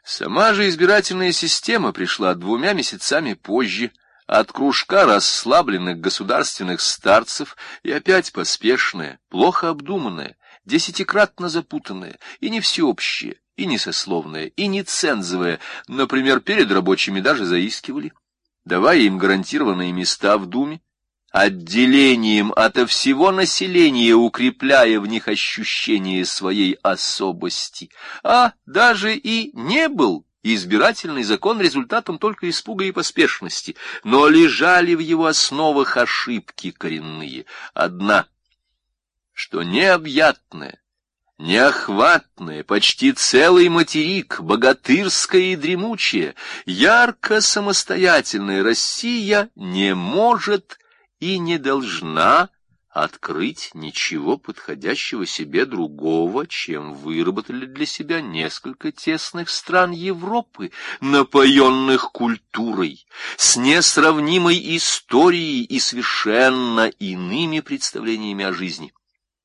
Сама же избирательная система пришла 2 месяцами позже, от кружка расслабленных государственных старцев, и опять поспешная, плохо обдуманная, десятикратно запутанная, и не всеобщая, и не сословная, и не цензовая, например, перед рабочими даже заискивали, давая им гарантированные места в Думе, отделением ото всего населения, укрепляя в них ощущение своей особости, а даже и не был избирательный закон результатом только испуга и поспешности, но лежали в его основах ошибки коренные. Одна, что необъятная, неохватная, почти целый материк, богатырская и дремучая, ярко самостоятельная Россия не может и не должна открыть ничего подходящего себе другого, чем выработали для себя несколько тесных стран Европы, напоенных культурой, с несравнимой историей и совершенно иными представлениями о жизни.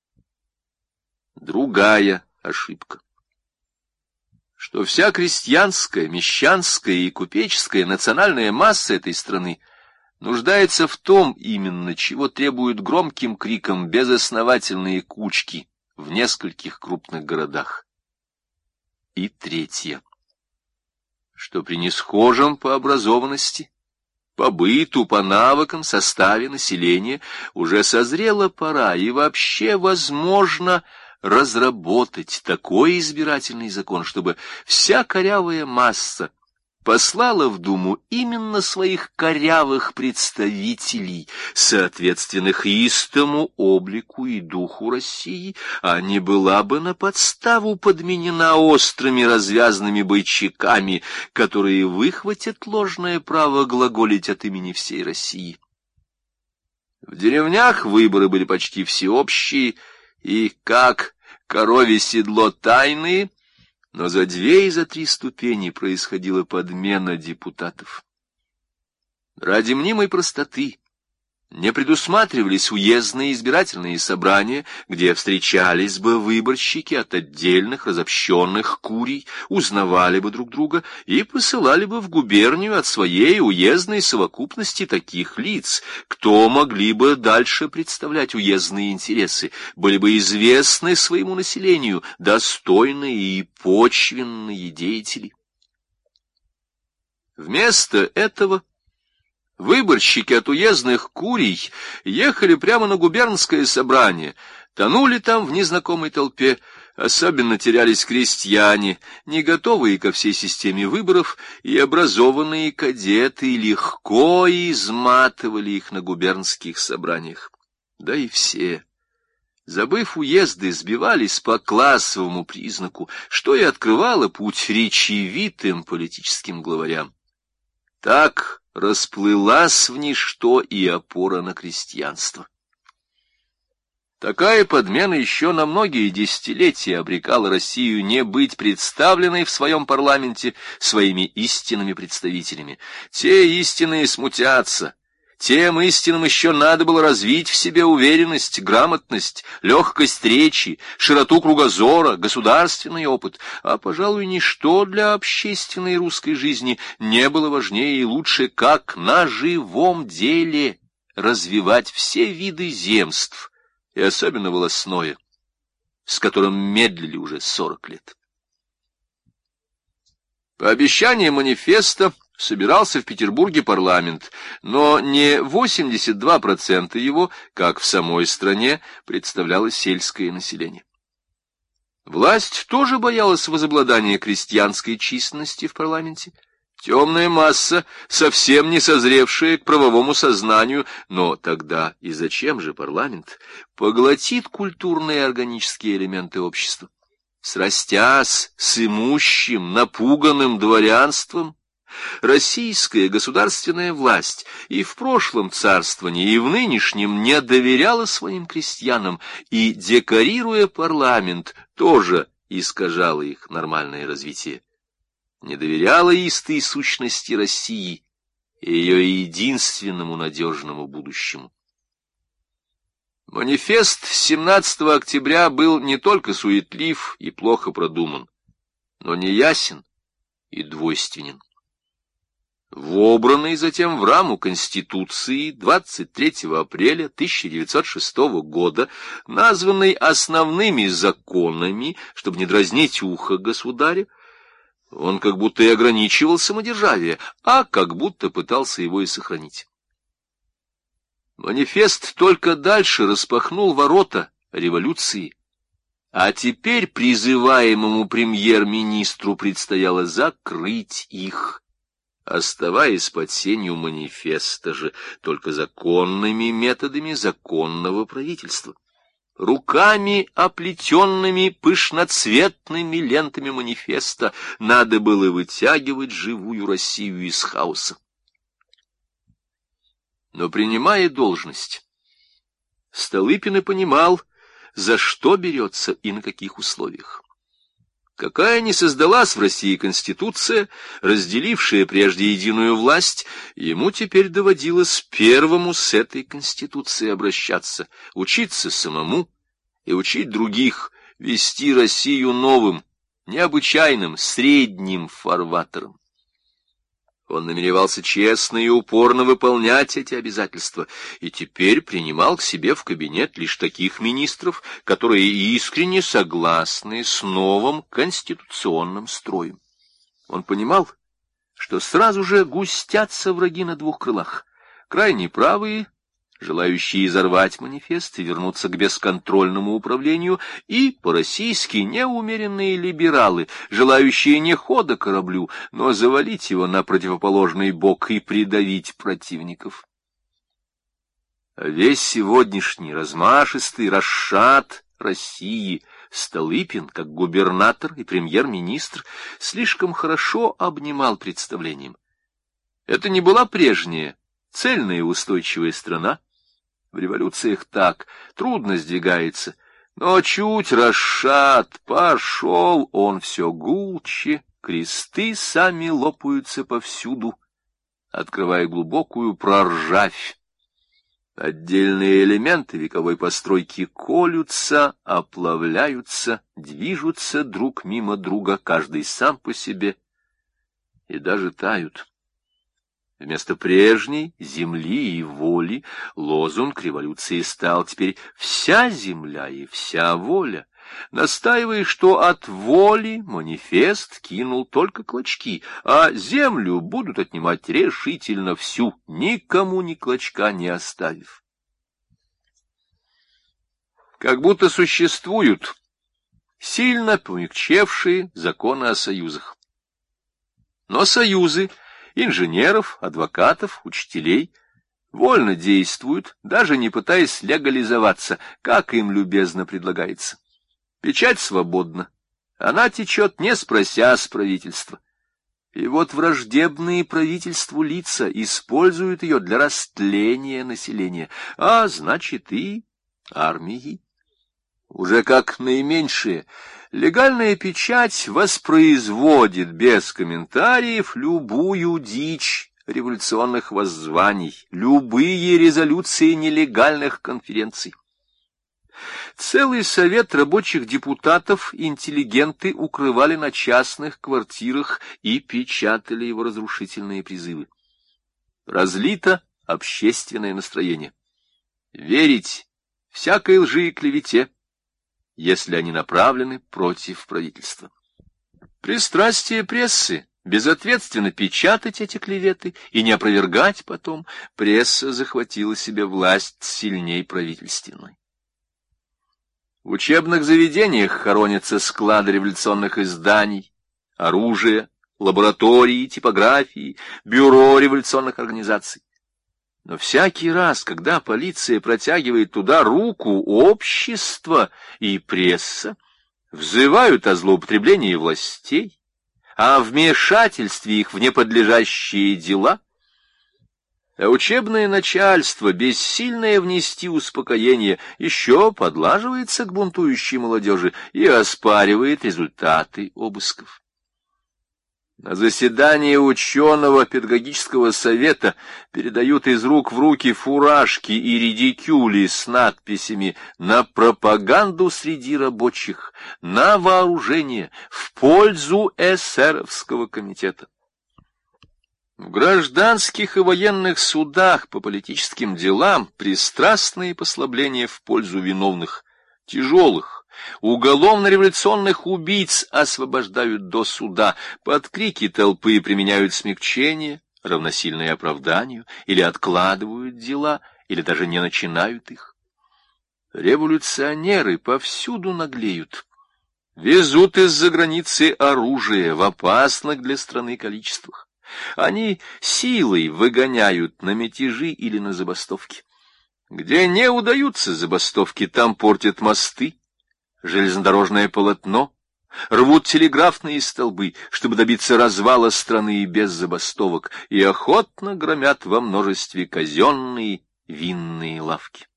Другая ошибка, что вся крестьянская, мещанская и купеческая национальная масса этой страны нуждается в том именно, чего требуют громким криком безосновательные кучки в нескольких крупных городах. И третье, что при несхожем по образованности, по быту, по навыкам, составе населения уже созрела пора и вообще возможно разработать такой избирательный закон, чтобы вся корявая масса послала в Думу именно своих корявых представителей, соответственных истому облику и духу России, а не была бы на подставу подменена острыми развязанными бойчаками, которые выхватят ложное право глаголить от имени всей России. В деревнях выборы были почти всеобщие и, как коровье седло, тайные, но за 2 и за 3 ступени происходила подмена депутатов. Ради мнимой простоты не предусматривались уездные избирательные собрания, где встречались бы выборщики от отдельных разобщенных курий, узнавали бы друг друга и посылали бы в губернию от своей уездной совокупности таких лиц, кто могли бы дальше представлять уездные интересы, были бы известны своему населению, достойные и почвенные деятели. Вместо этого выборщики от уездных курий ехали прямо на губернское собрание, тонули там в незнакомой толпе, особенно терялись крестьяне, не готовые ко всей системе выборов, и образованные кадеты легко изматывали их на губернских собраниях. Да и все, забыв уезды, сбивались по классовому признаку, что и открывало путь речевитым политическим главарям. Так расплылась в ничто и опора на крестьянство. Такая подмена еще на многие десятилетия обрекала Россию не быть представленной в своем парламенте своими истинными представителями. Те истинные смутятся. Тем истинным еще надо было развить в себе уверенность, грамотность, легкость речи, широту кругозора, государственный опыт, а, пожалуй, ничто для общественной русской жизни не было важнее и лучше, как на живом деле развивать все виды земств, и особенно волосное, с которым медлили уже 40 лет. По обещаниям манифеста собирался в Петербурге парламент, но не 82% его, как в самой стране, представляло сельское население. Власть тоже боялась возобладания крестьянской численности в парламенте. Темная масса, совсем не созревшая к правовому сознанию, но тогда и зачем же парламент, поглотит культурные и органические элементы общества. Срастясь с имущим, напуганным дворянством, российская государственная власть и в прошлом царствовании, и в нынешнем не доверяла своим крестьянам, и, декорируя парламент, тоже искажала их нормальное развитие. Не доверяла истой сущности России и ее единственному надежному будущему. Манифест 17 октября был не только суетлив и плохо продуман, но неясен, и двойственен. Вобранный затем в раму Конституции 23 апреля 1906 года, названной основными законами, чтобы не дразнить ухо государя, он как будто и ограничивал самодержавие, а как будто пытался его и сохранить. Манифест только дальше распахнул ворота революции, а теперь призываемому премьер-министру предстояло закрыть их, оставаясь под сенью манифеста же, только законными методами законного правительства. Руками, оплетенными пышноцветными лентами манифеста, надо было вытягивать живую Россию из хаоса. Но, принимая должность, Столыпин и понимал, за что берется и на каких условиях. Какая ни создалась в России Конституция, разделившая прежде единую власть, ему теперь доводилось первому с этой Конституцией обращаться, учиться самому и учить других, вести Россию новым, необычайным, средним фарватером. Он намеревался честно и упорно выполнять эти обязательства, и теперь принимал к себе в кабинет лишь таких министров, которые искренне согласны с новым конституционным строем. Он понимал, что сразу же густятся враги на двух крылах: крайне правые, желающие изорвать манифест и вернуться к бесконтрольному управлению, и по-российски неумеренные либералы, желающие не хода кораблю, но завалить его на противоположный бок и придавить противников. А весь сегодняшний размашистый расшат России Столыпин, как губернатор и премьер-министр, слишком хорошо обнимал представлением. Это не была прежняя, цельная и устойчивая страна. В революциях так, трудно сдвигается, но чуть расшат пошел, он все гулче, кресты сами лопаются повсюду, открывая глубокую проржавь. Отдельные элементы вековой постройки колются, оплавляются, движутся друг мимо друга, каждый сам по себе, и даже тают. Вместо прежней земли и воли лозунг революции стал теперь «вся земля и вся воля», настаивая, что от воли манифест кинул только клочки, а землю будут отнимать решительно всю, никому ни клочка не оставив. Как будто существуют сильно помягчевшие законы о союзах. Но союзы инженеров, адвокатов, учителей вольно действуют, даже не пытаясь легализоваться, как им любезно предлагается. Печать свободна, она течет, не спрося с правительства. И вот враждебные правительству лица используют ее для растления населения, а значит и армии. Уже как наименьшее, легальная печать воспроизводит без комментариев любую дичь революционных воззваний, любые резолюции нелегальных конференций. Целый совет рабочих депутатов интеллигенты укрывали на частных квартирах и печатали его разрушительные призывы. Разлито общественное настроение. Верить всякой лжи и клевете, если они направлены против правительства. Пристрастие прессы — безответственно печатать эти клеветы и не опровергать потом. Пресса захватила себе власть сильней правительственной. В учебных заведениях хоронятся склады революционных изданий, оружия, лаборатории, типографии, бюро революционных организаций. Но всякий раз, когда полиция протягивает туда руку, общество и пресса взывают о злоупотреблении властей, о вмешательстве их в неподлежащие дела, а учебное начальство, бессильное внести успокоение, еще подлаживается к бунтующей молодежи и оспаривает результаты обысков. На заседании ученого педагогического совета передают из рук в руки фуражки и редикюли с надписями «На пропаганду среди рабочих», «На вооружение», «В пользу эсеровского комитета». В гражданских и военных судах по политическим делам пристрастные послабления в пользу виновных, тяжелых, уголовно-революционных убийц освобождают до суда, под крики толпы применяют смягчение, равносильное оправданию, или откладывают дела, или даже не начинают их. Революционеры повсюду наглеют, везут из-за границы оружие в опасных для страны количествах. Они силой выгоняют на мятежи или на забастовки. Где не удаются забастовки, там портят мосты, железнодорожное полотно, рвут телеграфные столбы, чтобы добиться развала страны без забастовок, и охотно громят во множестве казенные винные лавки.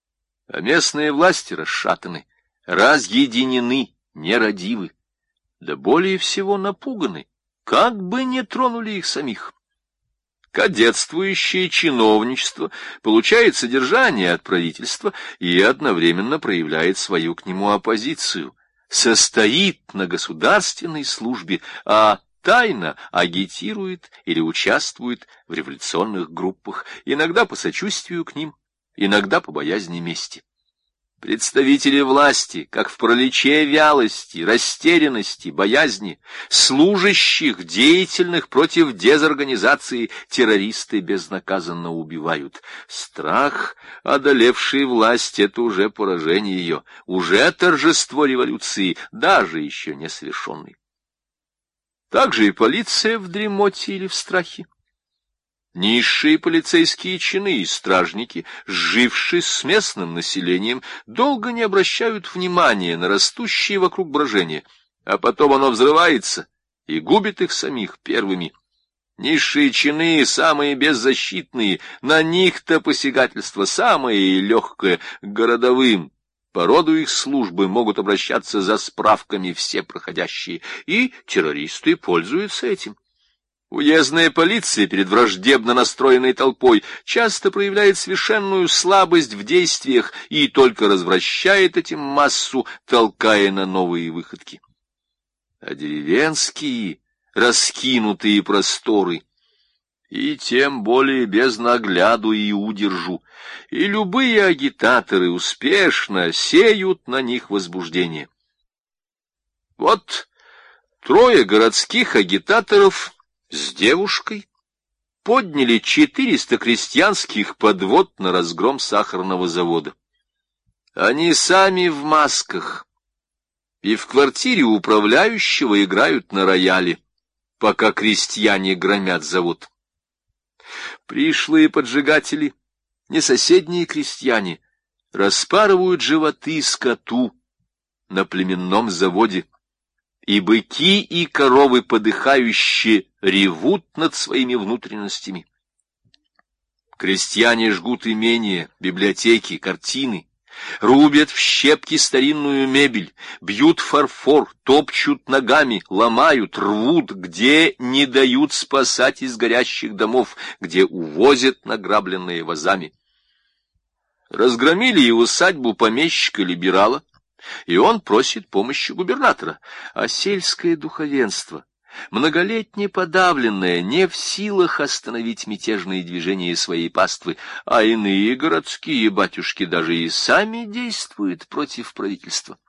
А местные власти расшатаны, разъединены, нерадивы, да более всего напуганы, как бы не тронули их самих. Кадетствующее чиновничество получает содержание от правительства и одновременно проявляет свою к нему оппозицию, состоит на государственной службе, а тайно агитирует или участвует в революционных группах, иногда по сочувствию к ним, иногда по боязни мести. Представители власти, как в параличе вялости, растерянности, боязни, служащих, деятельных против дезорганизации, террористы безнаказанно убивают. Страх, одолевший власть, — это уже поражение ее, уже торжество революции, даже еще не совершенной. Также и полиция в дремоте или в страхе. Низшие полицейские чины и стражники, сжившись с местным населением, долго не обращают внимания на растущее вокруг брожение, а потом оно взрывается и губит их самих первыми. Низшие чины, самые беззащитные, на них-то посягательство самое легкое, городовым. По роду их службы могут обращаться за справками все проходящие, и террористы пользуются этим. Уездная полиция перед враждебно настроенной толпой часто проявляет совершенную слабость в действиях и только развращает этим массу, толкая на новые выходки. А деревенские, раскинутые просторы, и тем более без нагляду и удержу, и любые агитаторы успешно сеют на них возбуждение. Вот 3 городских агитаторов с девушкой подняли 400 крестьянских подвод на разгром сахарного завода. Они сами в масках и в квартире управляющего играют на рояле, пока крестьяне громят завод. Пришлые поджигатели, не соседние крестьяне, распарывают животы скоту на племенном заводе, и быки и коровы подыхающие ревут над своими внутренностями. Крестьяне жгут имения, библиотеки, картины, рубят в щепки старинную мебель, бьют фарфор, топчут ногами, ломают, рвут, где не дают спасать из горящих домов, где увозят награбленные вазами. Разгромили и усадьбу помещика-либерала, и он просит помощи губернатора, а сельское духовенство, многолетне подавленное, не в силах остановить мятежные движения своей паствы, а иные городские батюшки даже и сами действуют против правительства.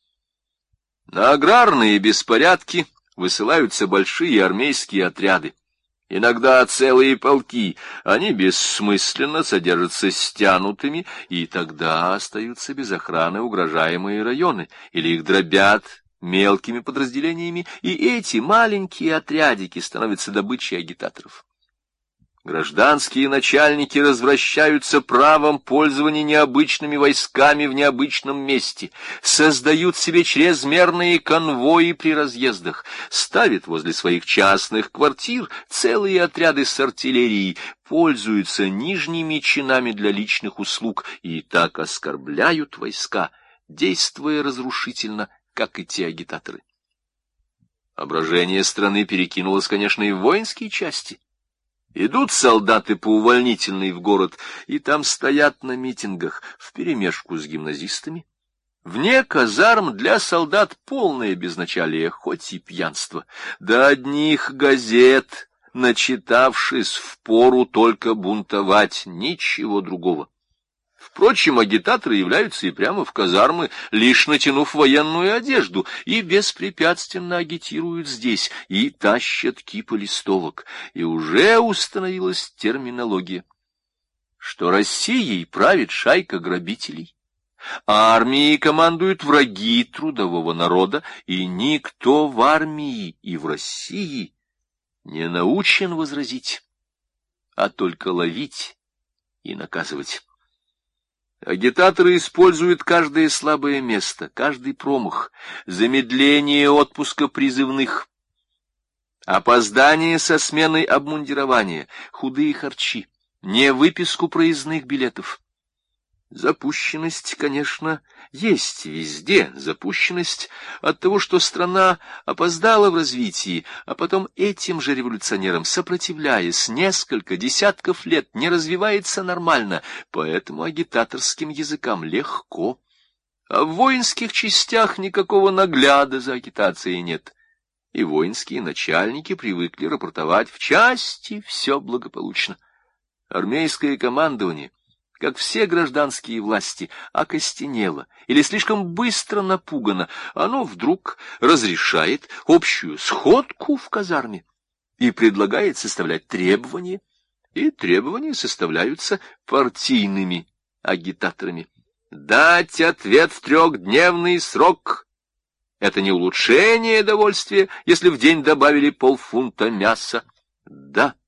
На аграрные беспорядки высылаются большие армейские отряды. Иногда целые полки, они бессмысленно содержатся стянутыми, и тогда остаются без охраны угрожаемые районы, или их дробят мелкими подразделениями, и эти маленькие отрядики становятся добычей агитаторов. Гражданские начальники развращаются правом пользования необычными войсками в необычном месте, создают себе чрезмерные конвои при разъездах, ставят возле своих частных квартир целые отряды с артиллерией, пользуются нижними чинами для личных услуг и так оскорбляют войска, действуя разрушительно, как и те агитаторы. Воображение страны перекинулось, конечно, и в воинские части. Идут солдаты по увольнительной в город, и там стоят на митингах вперемешку с гимназистами. Вне казарм для солдат полное безначалие, хоть и пьянство. До одних газет, начитавшись, впору только бунтовать, ничего другого. Впрочем, агитаторы являются и прямо в казармы, лишь натянув военную одежду, и беспрепятственно агитируют здесь, и тащат кипы листовок. И уже установилась терминология, что Россией правит шайка грабителей, а армией командуют враги трудового народа, и никто в армии и в России не научен возразить, а только ловить и наказывать. Агитаторы используют каждое слабое место, каждый промах, замедление отпуска призывных, опоздание со сменой обмундирования, худые харчи, невыписку проездных билетов. Запущенность, конечно, есть везде. Запущенность от того, что страна опоздала в развитии, а потом этим же революционерам, сопротивляясь несколько десятков лет, не развивается нормально, поэтому агитаторским языкам легко. А в воинских частях никакого нагляда за агитацией нет. И воинские начальники привыкли рапортовать: в части все благополучно. Армейское командование, как все гражданские власти, окостенело или слишком быстро напугано, оно вдруг разрешает общую сходку в казарме и предлагает составлять требования, и требования составляются партийными агитаторами. Дать ответ в 3-дневный срок — это не улучшение довольствия, если в день добавили полфунта мяса. Да,